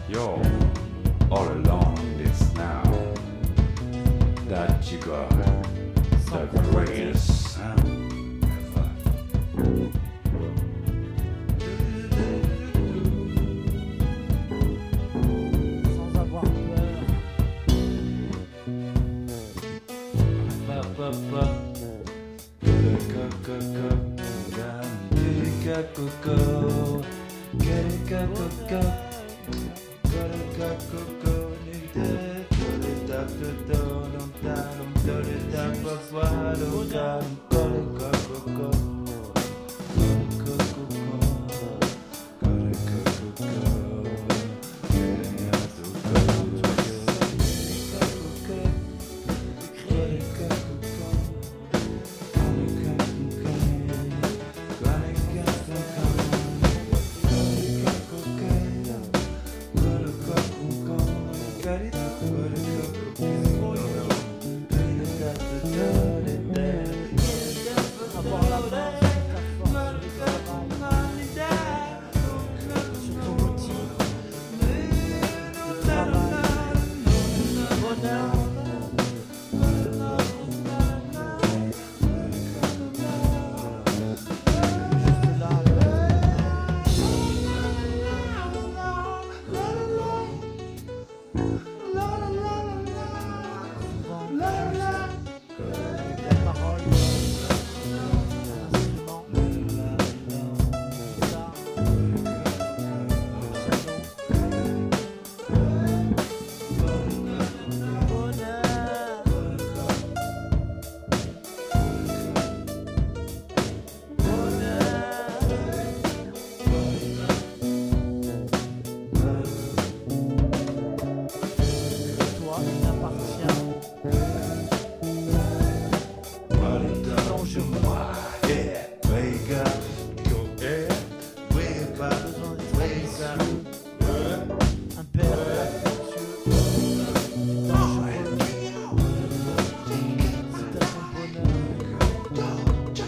You're all alone in this now. That you got the greatest sound ever. Sans avoir peur. Avoir la main sur ta force, sur ton outil de travail. Bonheur. Juste là. Avec la parole, l'instrument, guitare, toi, il appartient. Un père affectueux, c'est dangereux. C'est à son bonheur.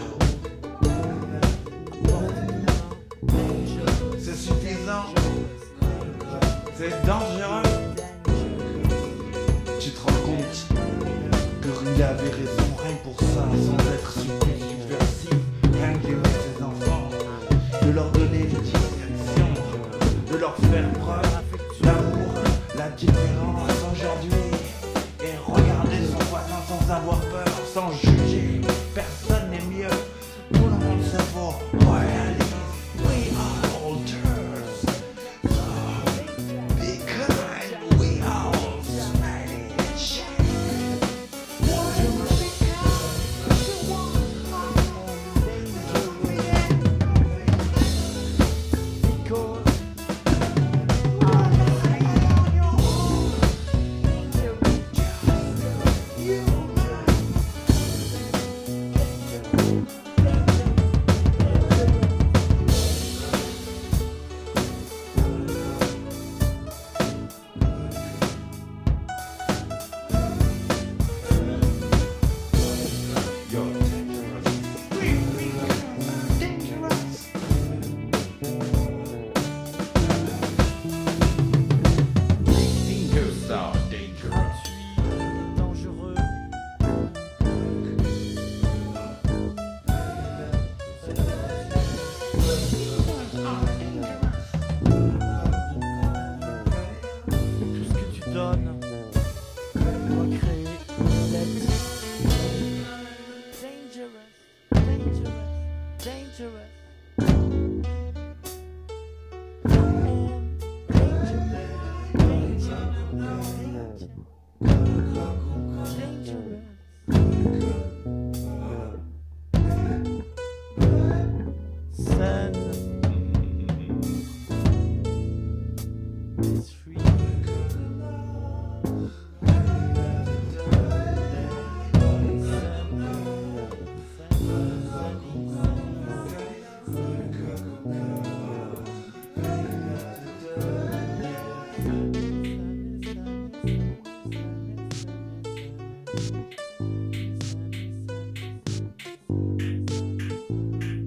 C'est suffisant, c'est dangereux. Tu te rends compte que Rudy avait raison, rien que pour ça, sans être subversif, rien que d'aimer ses enfants, de leur donner des directions, de leur faire preuve d'amour, la différence aujourd'hui, et regarder son voisin sans avoir peur, sans juger, personne n'est mieux, tout le monde se vaut, réalise, we are alters, so be kind, we all Spanish. Dangereux. Tout ce que tu donnes doit créer une dette. Dangerous, dangerous, dangerous. Sun is free.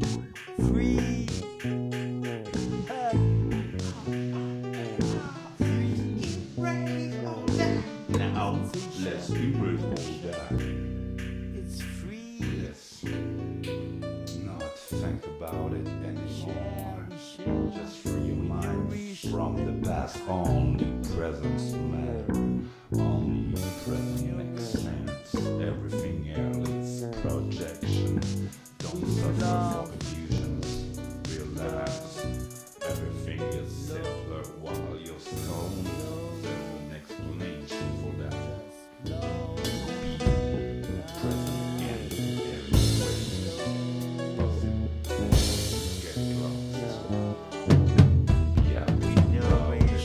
Free. from the past, only presence matter, only present makes sense. Everything else is projection. Don't suffer for confusions, relax. Everything is simpler while you're stoned. There's an explanation for that. Present in every way possible. Get lost. Yeah, we know it.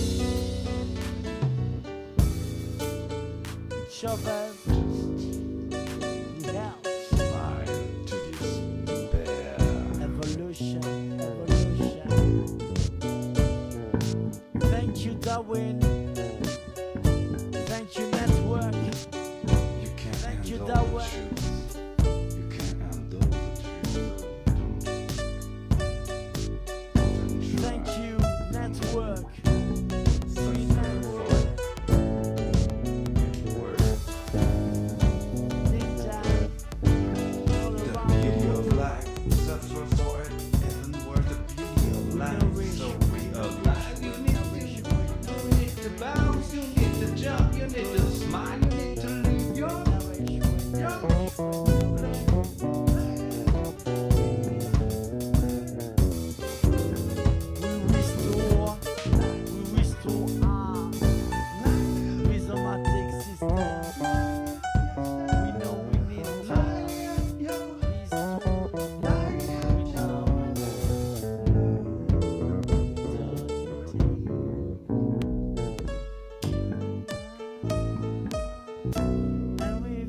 Chauvel. Yeah. Smile to despair. Evolution, evolution. Thank you, Darwin. Thank you, network. You can't Thank you, handle the Darwin. truth. You can't handle the truth. Don't try. Thank you, network. Free Suffer network. for it. It works. Ninja. All The around beauty the of world. life, suffer for it, isn't worth the beauty of life. So realize you need to bounce, you need to jump, you need to smile, you need to live your We restore our rhizomatic system. We know we need to restore. We know and we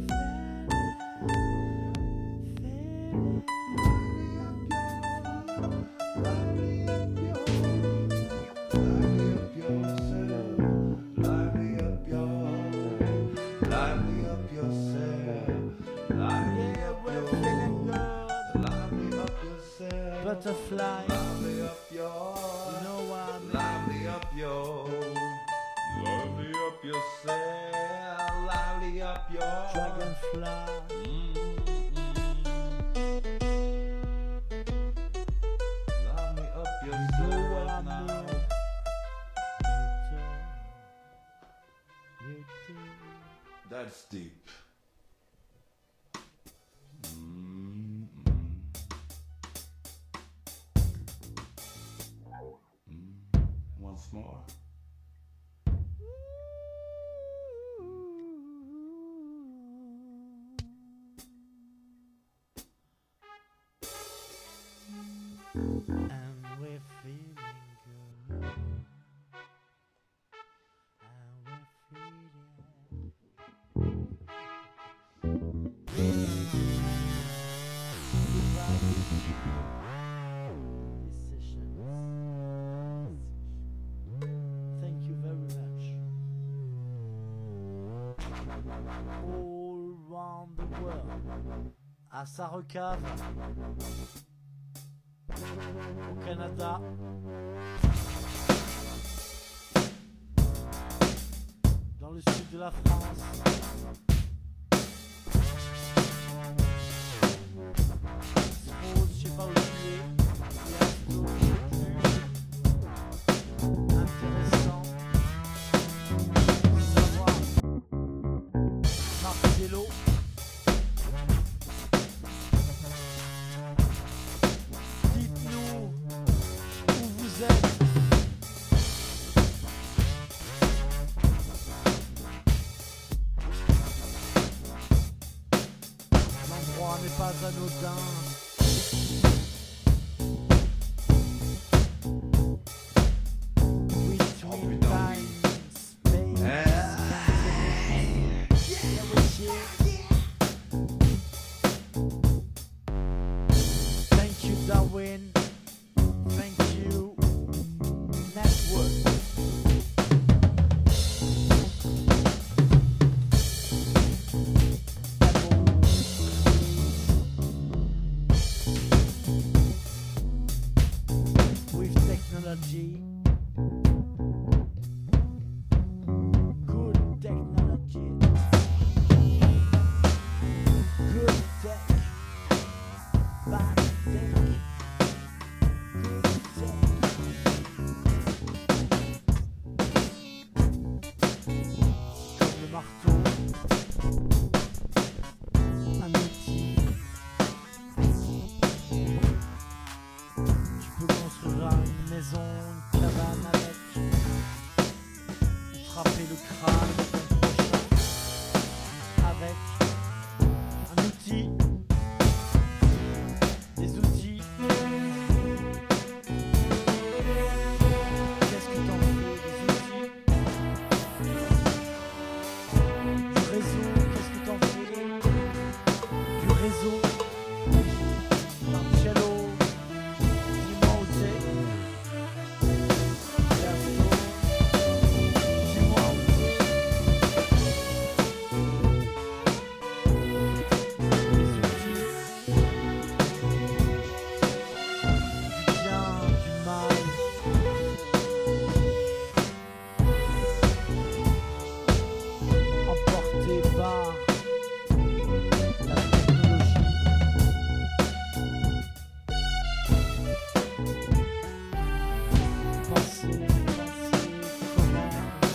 butterfly. You know what I mean? Lively up yourself, lively up your Dragonfly. Lively up You know what I yourself now. mean? You do. That's deep. Once more. And we're feeling good. And we're feeling Thank you very much. All around the world, à Sarrecave, au Canada, dans le sud de la France, Strauss, je sais pas où tu es, Rialto, intéressant de savoir Marcello. Dites-nous où vous êtes. L'endroit n'est pas anodin. Between time, space, Thank you, Darwin. Thank you, network. With technology, good technology, good tech, bad tech, good tech. crâne avec un outil, des outils. Qu'est-ce que t'en fais des outils? Du réseau, qu'est-ce que t'en fais? Du réseau. Marcello, dis-moi où t'es. Gersto, dis-moi où t'es. Les outils, du bien, du mal. Emporté par la technologie. Penser comment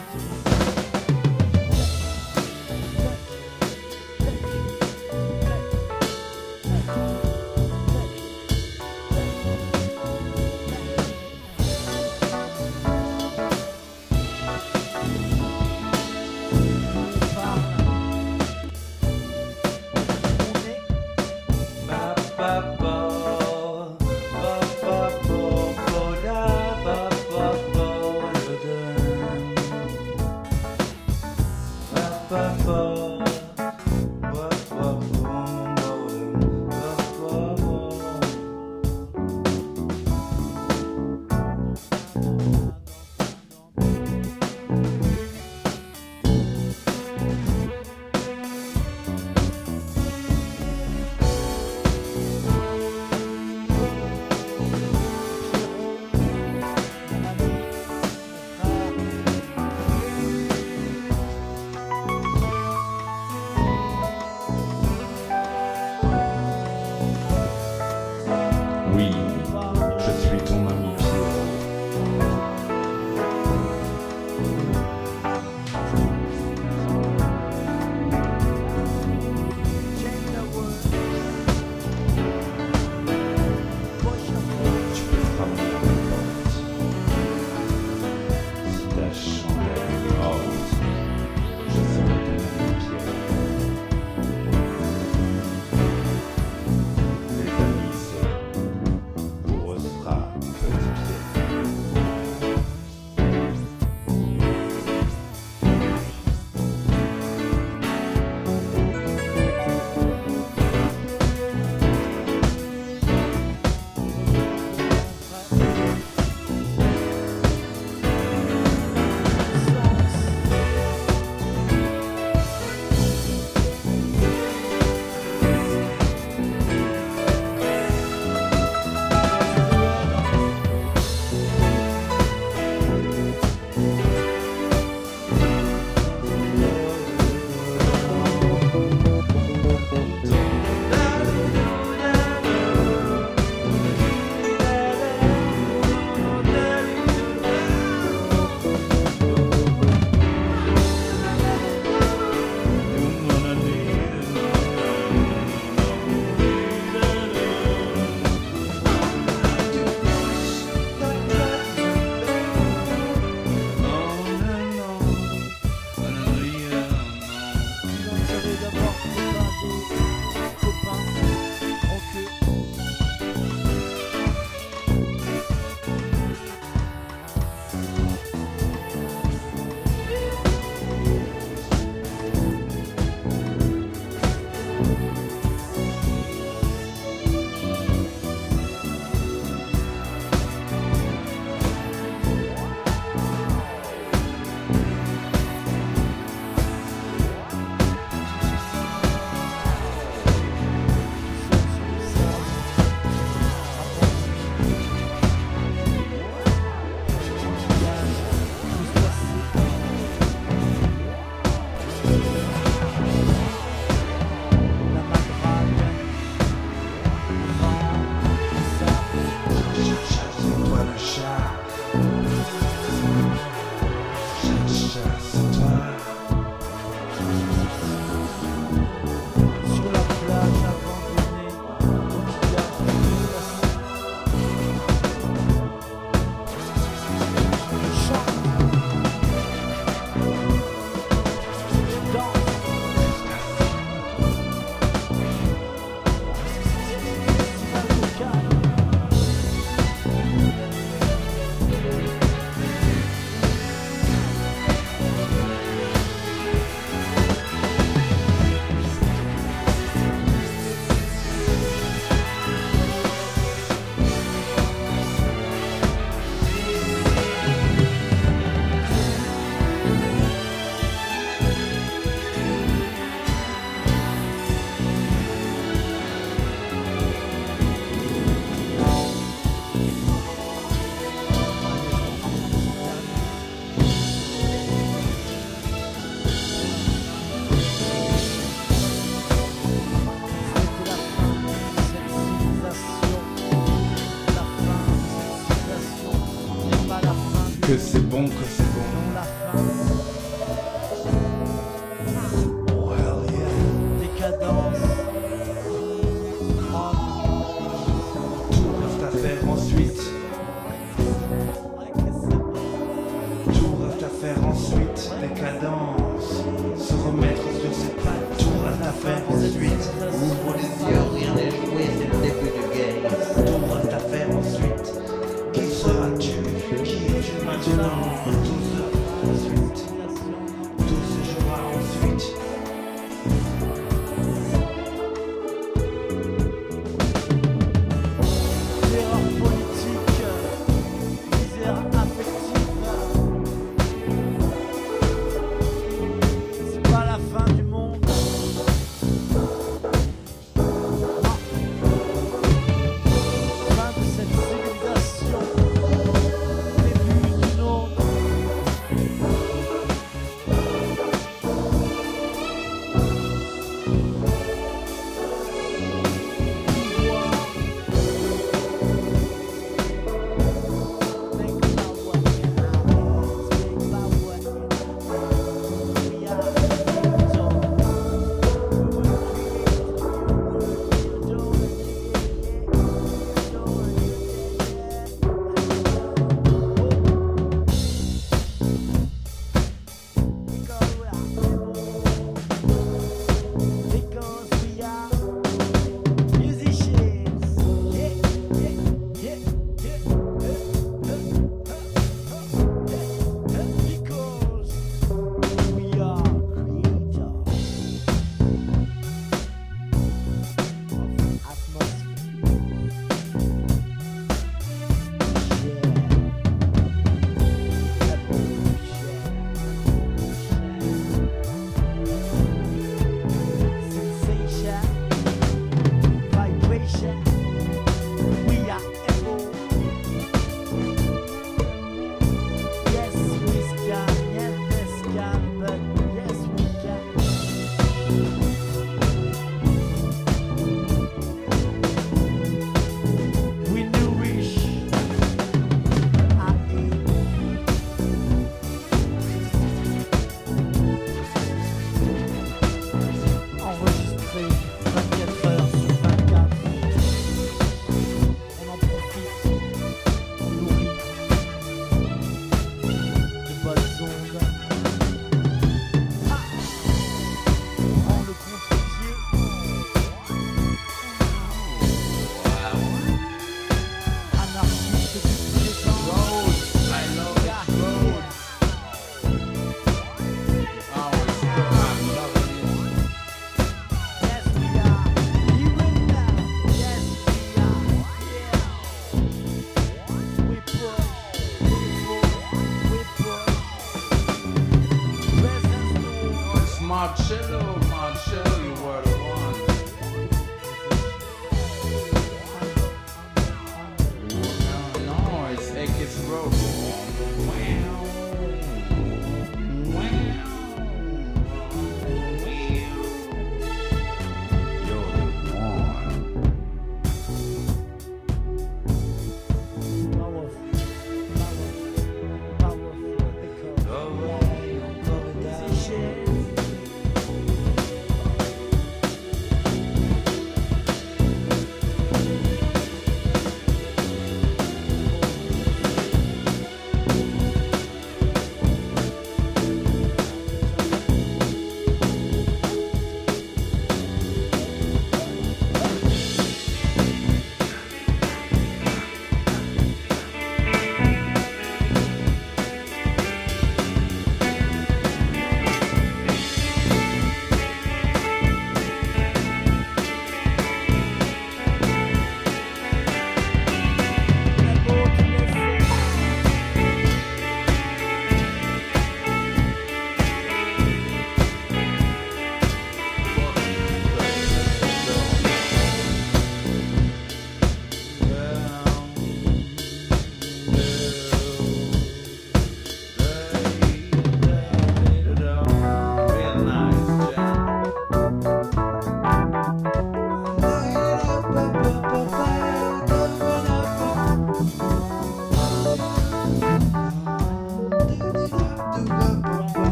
Oui, je suis ton ami Pierrot. Tu peux frapper à mes portes. Si ta chandelle est morte, je serai ton ami Pierrot. Les amis seuls. Pour eux sera petit pied. Que c'est bon, que c'est bon. Non, la fin. Oh hell yeah. Décadence. Tout reste à faire ensuite. Tout reste à faire ensuite. Décadence. Se remettre sur ses pattes. Tout reste à faire ensuite. Ouvre les yeux, rien n'est joué, c'est le début du game. Tout reste à faire ensuite. Qui seras-tu? Qui es-tu maintenant? Tout sera ensuite. Tout se jouera ensuite. Terreur politique, misère affective. C'est pas la fin du monde. Fin de cette civilisation. Début d'une autre.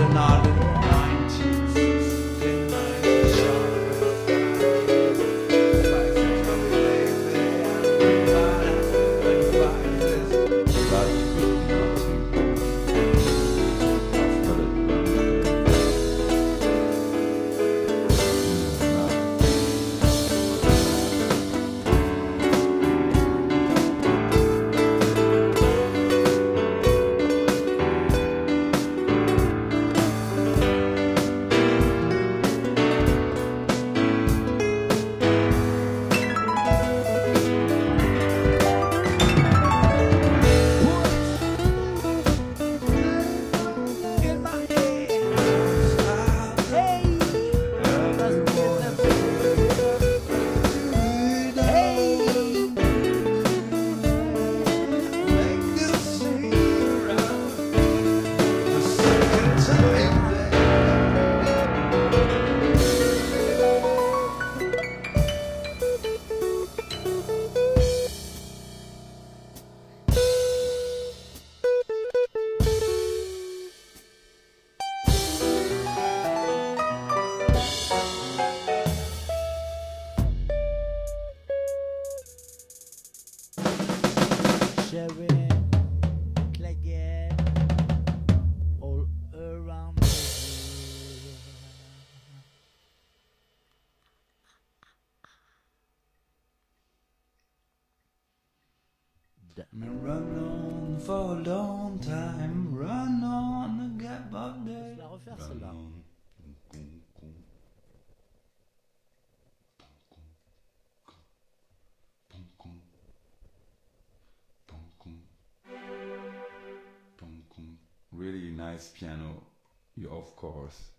the northern 1969 shock. Sharing, Claggett, all around the world. Me run on for a long time, run on a gap of Je day. vais la refaire celle-là. Really nice piano, you of course.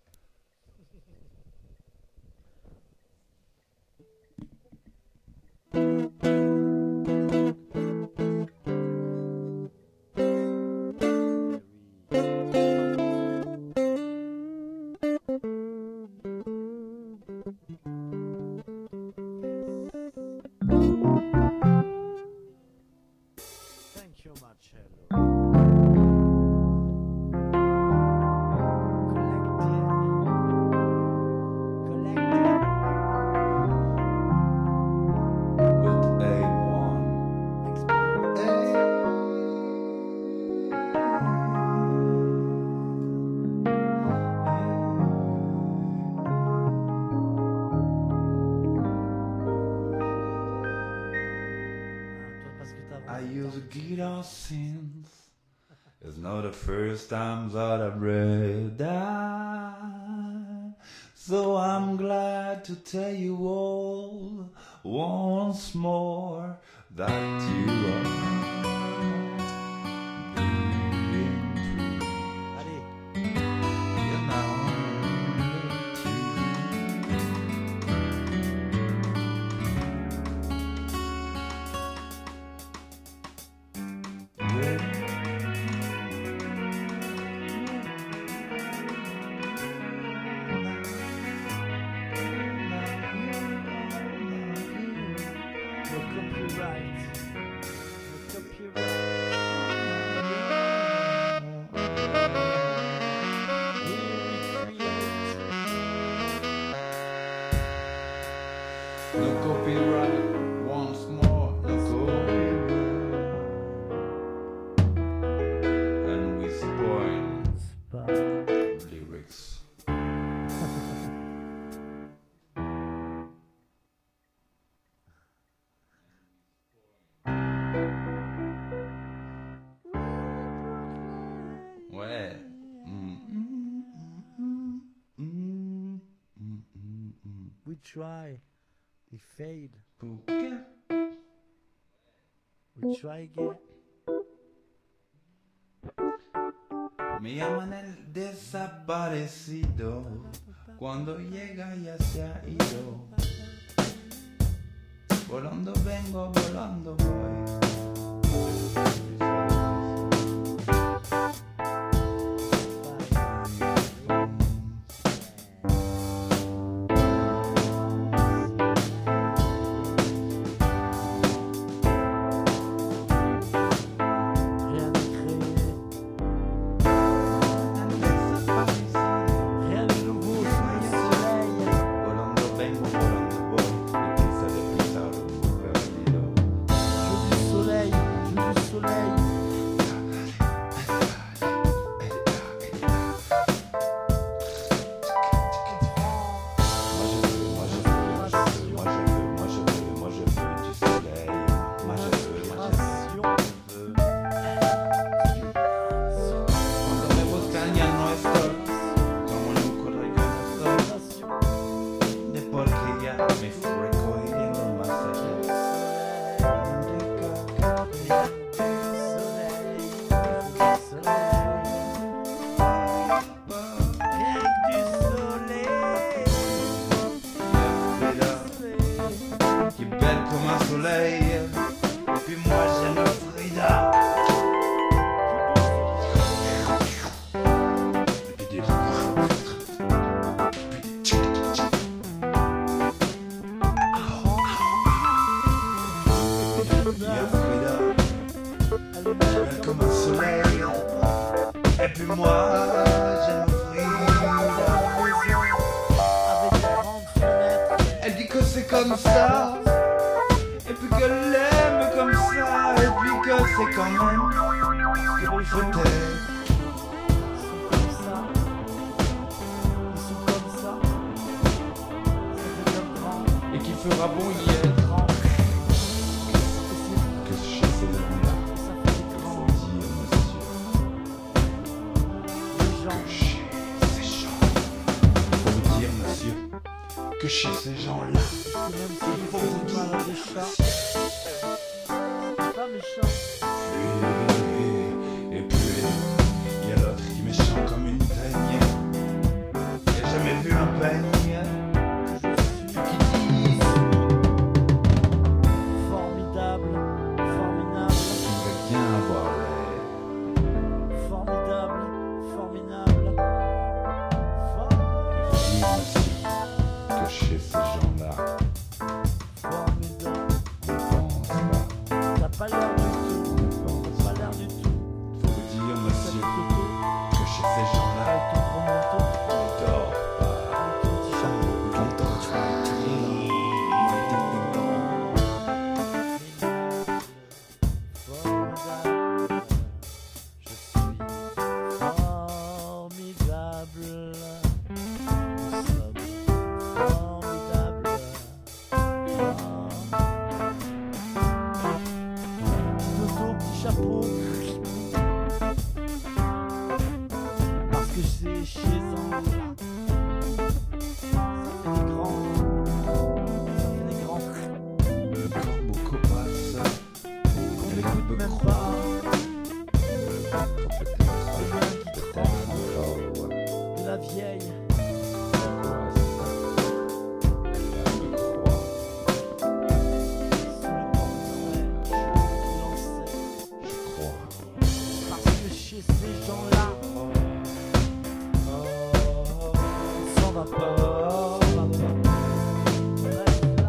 Thank you, Marcello. With A1. I use a guitar since it's not the first time that I've read that. So I'm glad to tell you all once more that you are being true. Allez, You know, no copyright. No copyright. no copyright, once more, no copyright. And we spoil lyrics. Ouais. We try, we fail, ¿Por qué? we try again. Me llaman el desaparecido. Cuando llega ya se ha ido. Volando vengo, volando voy. Rien à créer. El desaparecido. comme ça, et puis qu'elle l'aime comme ça, et puis que c'est quand même Que les gens peut-être. sont comme ça. Ils sont comme ça. Ça fait comme grand. Et qu'il fera bon y être. Grand. Que chez ces gens-là, Ça fait grand. faut dire, monsieur, Les gens. Que chez ces gens, faut vous dire, monsieur, que chez ces gens-là, Que même s'ils font du mal à des chats, c'est pas méchant. et puis, il y a l'autre qui est méchant comme une teigne. J'ai jamais vu un peigne qui dit Formidable, formidable, qu'il veut bien avoir l'air. formidable, formidable. Il faut dire, monsieur, que chez ces gens-là, Formidable. on pense pas, T'as pas l'air du tout. on pense T'as pas l'air du tout. Faut vous dire, T'as monsieur, le toto que chez ces gens-là, avec ton gros manteau, on dort pas. avec ton petit chapeau. On dort pas. Formidable. Je suis formidable. Nous sommes formidables. Toto, petit chapeau. Parce que c'est chez eux là. Ça fait des grands. Ça fait des grands. Le corbeau copasse, Qu'on n'écoute même pas. De la vieille. Parce que chez ces gens-là, on s'en va pas, on s'en va pas. On reste là.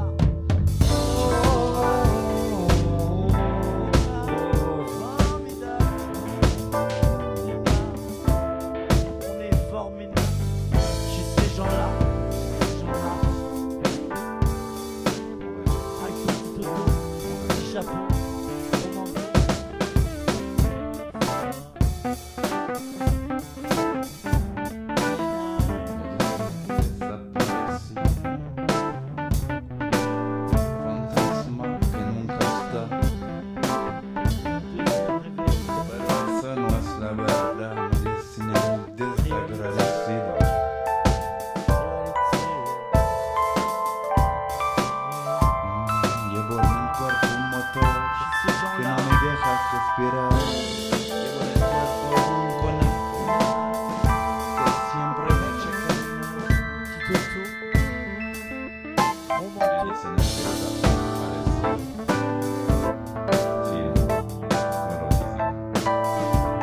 Formidable. On est formidable. Chez ces gens-là, avec ton petit toto, ton petit chapeau, ton manteau. Fantasma que nunca está. Esa no es la verdad, medicina desagradecida. Llevo en el cuerpo un motor que no me deja respirar. Llevo en el cuerpo un conejo que siempre me echa a caminar. Se necesita parecer. Sí, no lo dicen.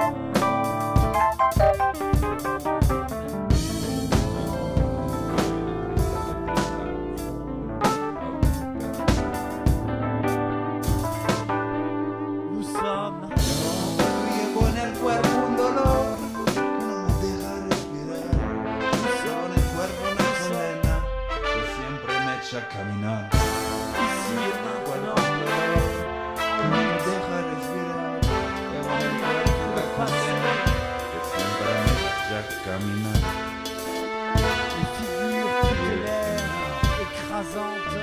Nous sommes Llevo en el cuerpo un dolor que no me deja respirar. Llevo en el cuerpo una condena que siempre me echa a caminar. ici et maintenant. Que no me deja respirar. Llevo en el cuerpo una condena que siempre me echa a caminar. Les figures tutélaires, écrasantes.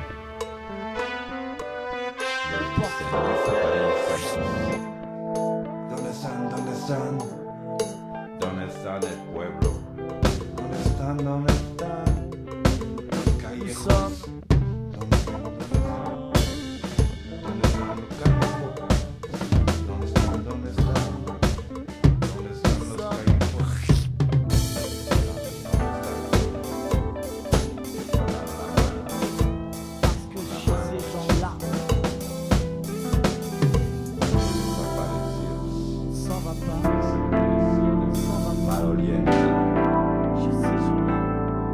Le portrait de fer. ¿Dónde están? ¿Dónde están? ¿Dónde está el pueblo? ¿Dónde están? ¿Dónde están? Los Nous callejos. sommes ¿Dónde están? ¿Dónde están los campos? ¿Dónde están? ¿Dónde están? ¿Dónde están los callejos? parce que chez ces gens-là, on s'en va pas. On s'en va pas. Maloliente. Chez ces gens-là,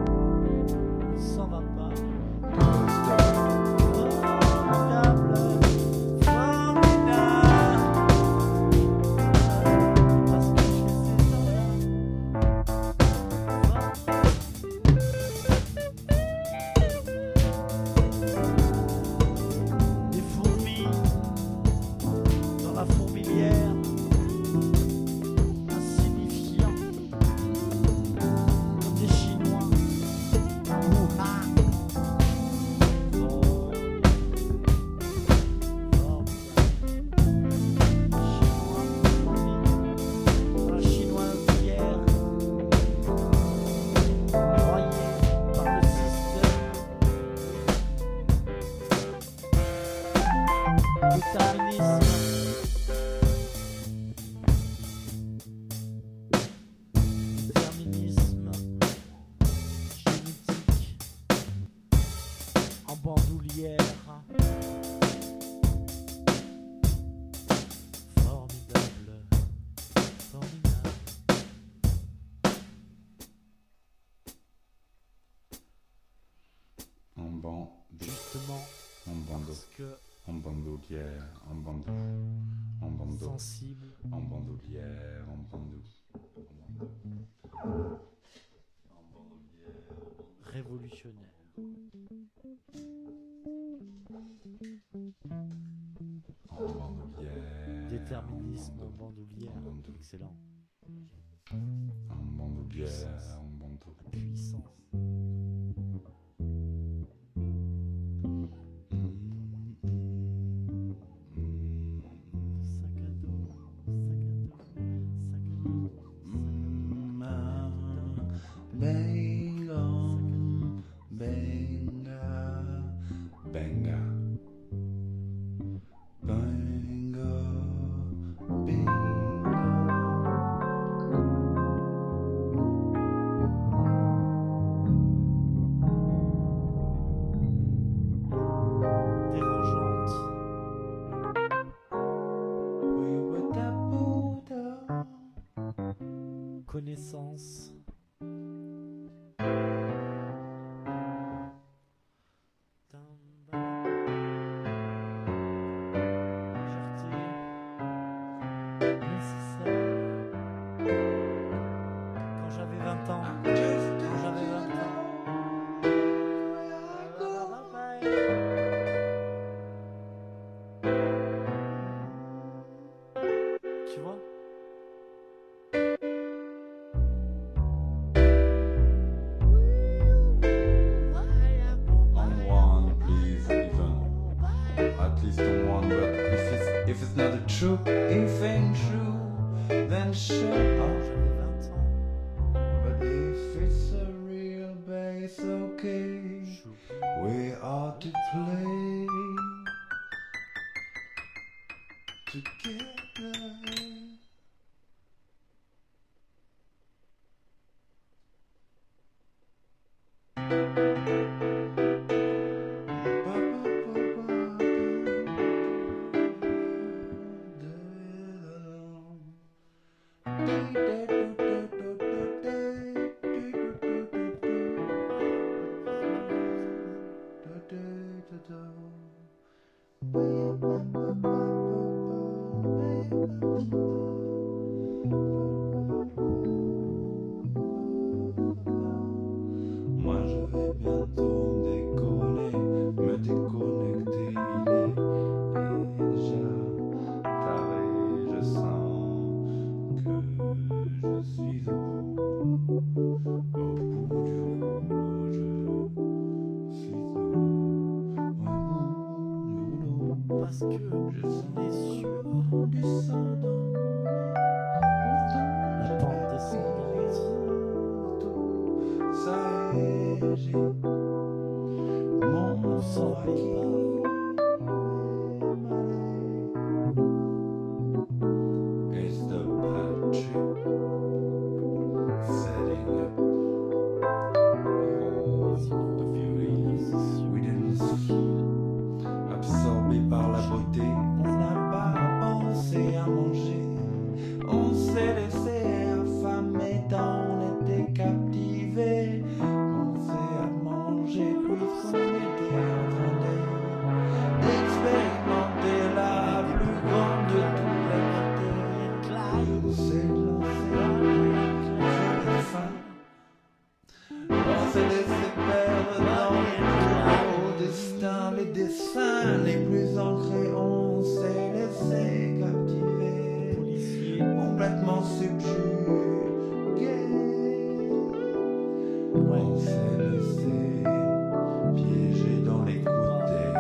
que En bandoulière, en bandou, en bandou, sensible, en bandoulière, en bandou, en bandoulière, révolutionnaire. en bandoulière, Déterminisme en bandoulière. en bandou, Excellent. en bandoulière, Puissance. en bandou. Puissance. Sac à dos, sac à dos, Benga, benga, benga, benga. dérangeante. Connaissance. Légèreté. Nécessaire. Quand j'avais 20 ans. Quand j'avais 20 ans. Tu vois? On one, please, even. At least on one, but if it's not the truth, if ain't true, then shut up. J'avais 20 ans. But if it's a real bass, okay, J'oublie. we are to play together. Moi je vais bientôt décoller, me déconnecter, il est déjà tard et je sens que je suis au bout du rouleau, je suis au bout du rouleau, Parce que je on est sens sur du sang dans la pente descendante. ça et j'ai mon Sans sang départ. It's the bad trip setting up all the feelings we didn't see. Absorbé par la beauté, on n'a pas pensé à manger. On s'est laissé affamer tant on était captivé. On s'est à manger puisqu'on était en train d'expérimenter la plus grande de toutes les bactéries. On s'est lancé j'avais faim. On s'est laissé perdre dans les plus beaux destins, les dessins les plus ancrés. On s'est laissé captiver, Policier. complètement subjugué. On s'est laissé piéger dans les coups des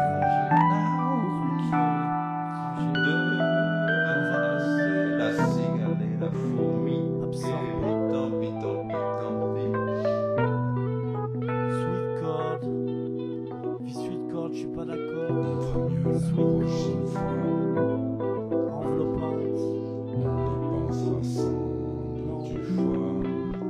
de ramasser la cigale et la fourmi. Et tant pis, tant pis, tant pis. Sweet chord. Puis sweet chord, je suis pas d'accord. On fera mieux la prochaine fois. Enveloppante. On dépensera sans du foie.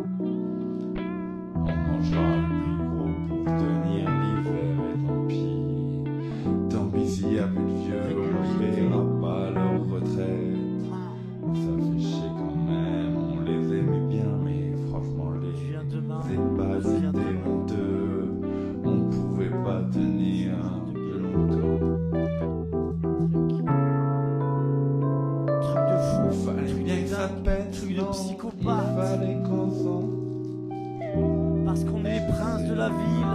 On mangera le plus gros pour tenir l'hiver et tant pis. Tant pis s'il y a plus de vieux, on paiera pas leur retraite. Ça fait chier quand même, on les aimait bien, mais franchement Je les viens demain. pas Je viens étaient demain. honteux. On pouvait pas tenir plus longtemps. Parce qu'on est les princes de la ville,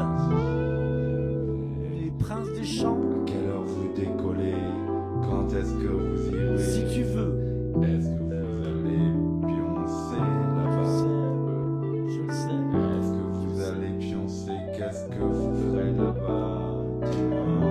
les princes des champs. À quelle heure vous décollez? Quand est-ce que vous irez? Si tu veux, Est-ce que vous allez pioncer là-bas? je le sais. Est-ce que vous allez pioncer? Qu'est-ce que vous ferez là-bas? Dis-moi.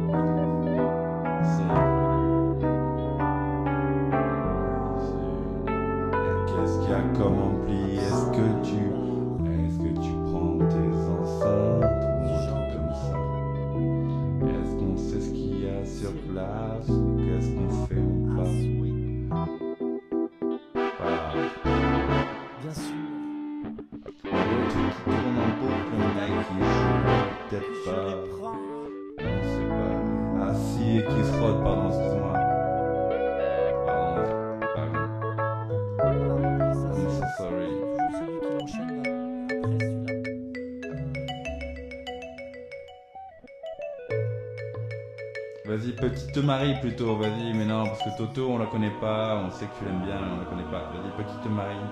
Qu'est-ce qu'il y a comme ampli? Est-ce que tu prends tes enceintes ou un truc comme ça? Est-ce qu'on sait ce qu'il y a sur place ou qu'est-ce qu'on fait ou Ah pas? oui, Voilà. bien sûr. Le truc qui tourne en boucle, le mec qui joue, peut-être Je pas. les prends. Non, c'est pas. Ah si, et qui se frotte, pardon, excuse-moi. Pardon. Voilà, et ça, I'm so c'est sorry. toujours celui qui enchaîne là, après celui-là. Vas-y, petite Marie plutôt, vas-y, mais non, parce que Toto, on la connaît pas, on sait que tu l'aimes bien, mais on la connaît pas. Vas-y, petite Marie.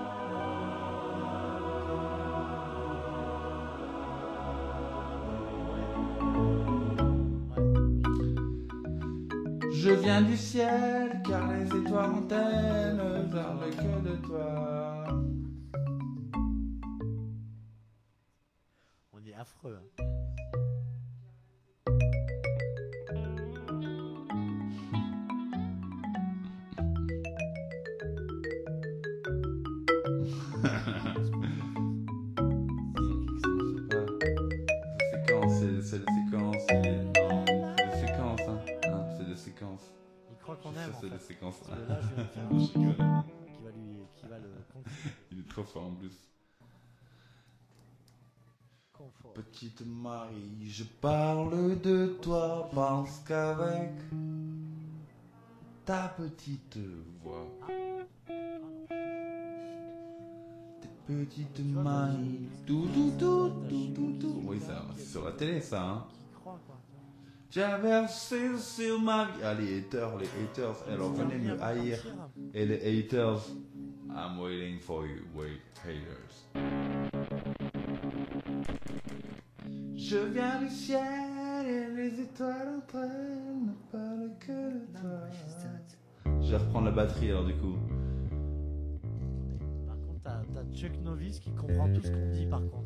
Je viens du ciel, car les étoiles montaines parlent que de toi. On est affreux. Hein. C'est des séquences, c'est des séquences, hein. Hein, c'est des séquences. Il croit qu'on Ça, aime. c'est En des fait. séquences. Parce que là, je viens de faire un Je truc rigole. qui va le confier. Il est trop fort en plus. Confort. Petite Marie, je parle de toi parce qu'avec ta petite voix, tes petites mains, tout. Oui, ça, c'est sur la télé ça, hein. Qui croit quoi. Tu as versé sur ma vie. Ah, les haters, alors venez me haïr. Et les haters, I'm waiting for you, wait, haters. Je viens du ciel et les étoiles entre elles ne parlent que de toi. Je vais reprendre la batterie alors du coup. Par contre, t'as Chuck Novice qui comprend tout ce qu'on dit par contre.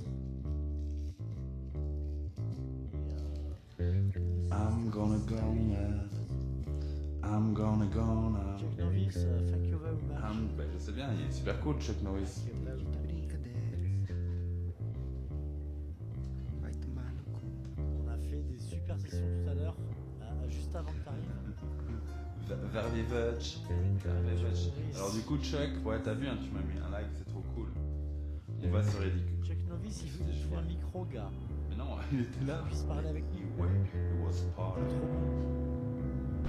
I'm gonna go now. I'm gonna go now. Chuck Novice, thank you very much. Ben, je sais bien, il est super cool Chuck Norris. Thank you very much. On a fait des super sessions tout à l'heure, juste avant que t'arrives. Vervivech. Alors du coup Chuck, ouais t'as vu, hein, tu m'as mis un like, c'est trop cool. On va se ridicule. Chuck Novice, il faut un micro, gars. Mais non, il était là. On puisse parler avec lui. Ouais, it was part. Trop bon.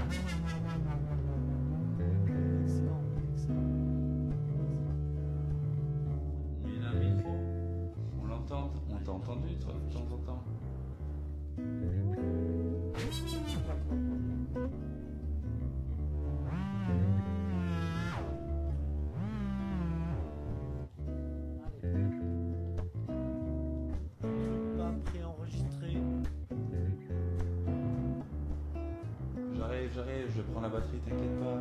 Excellent, excellent. Mais il a un micro. On l'entend, on t'a entendu toi, de temps en temps. Pas préenregistré. J'arrive, je prends la batterie, t'inquiète pas.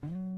Thank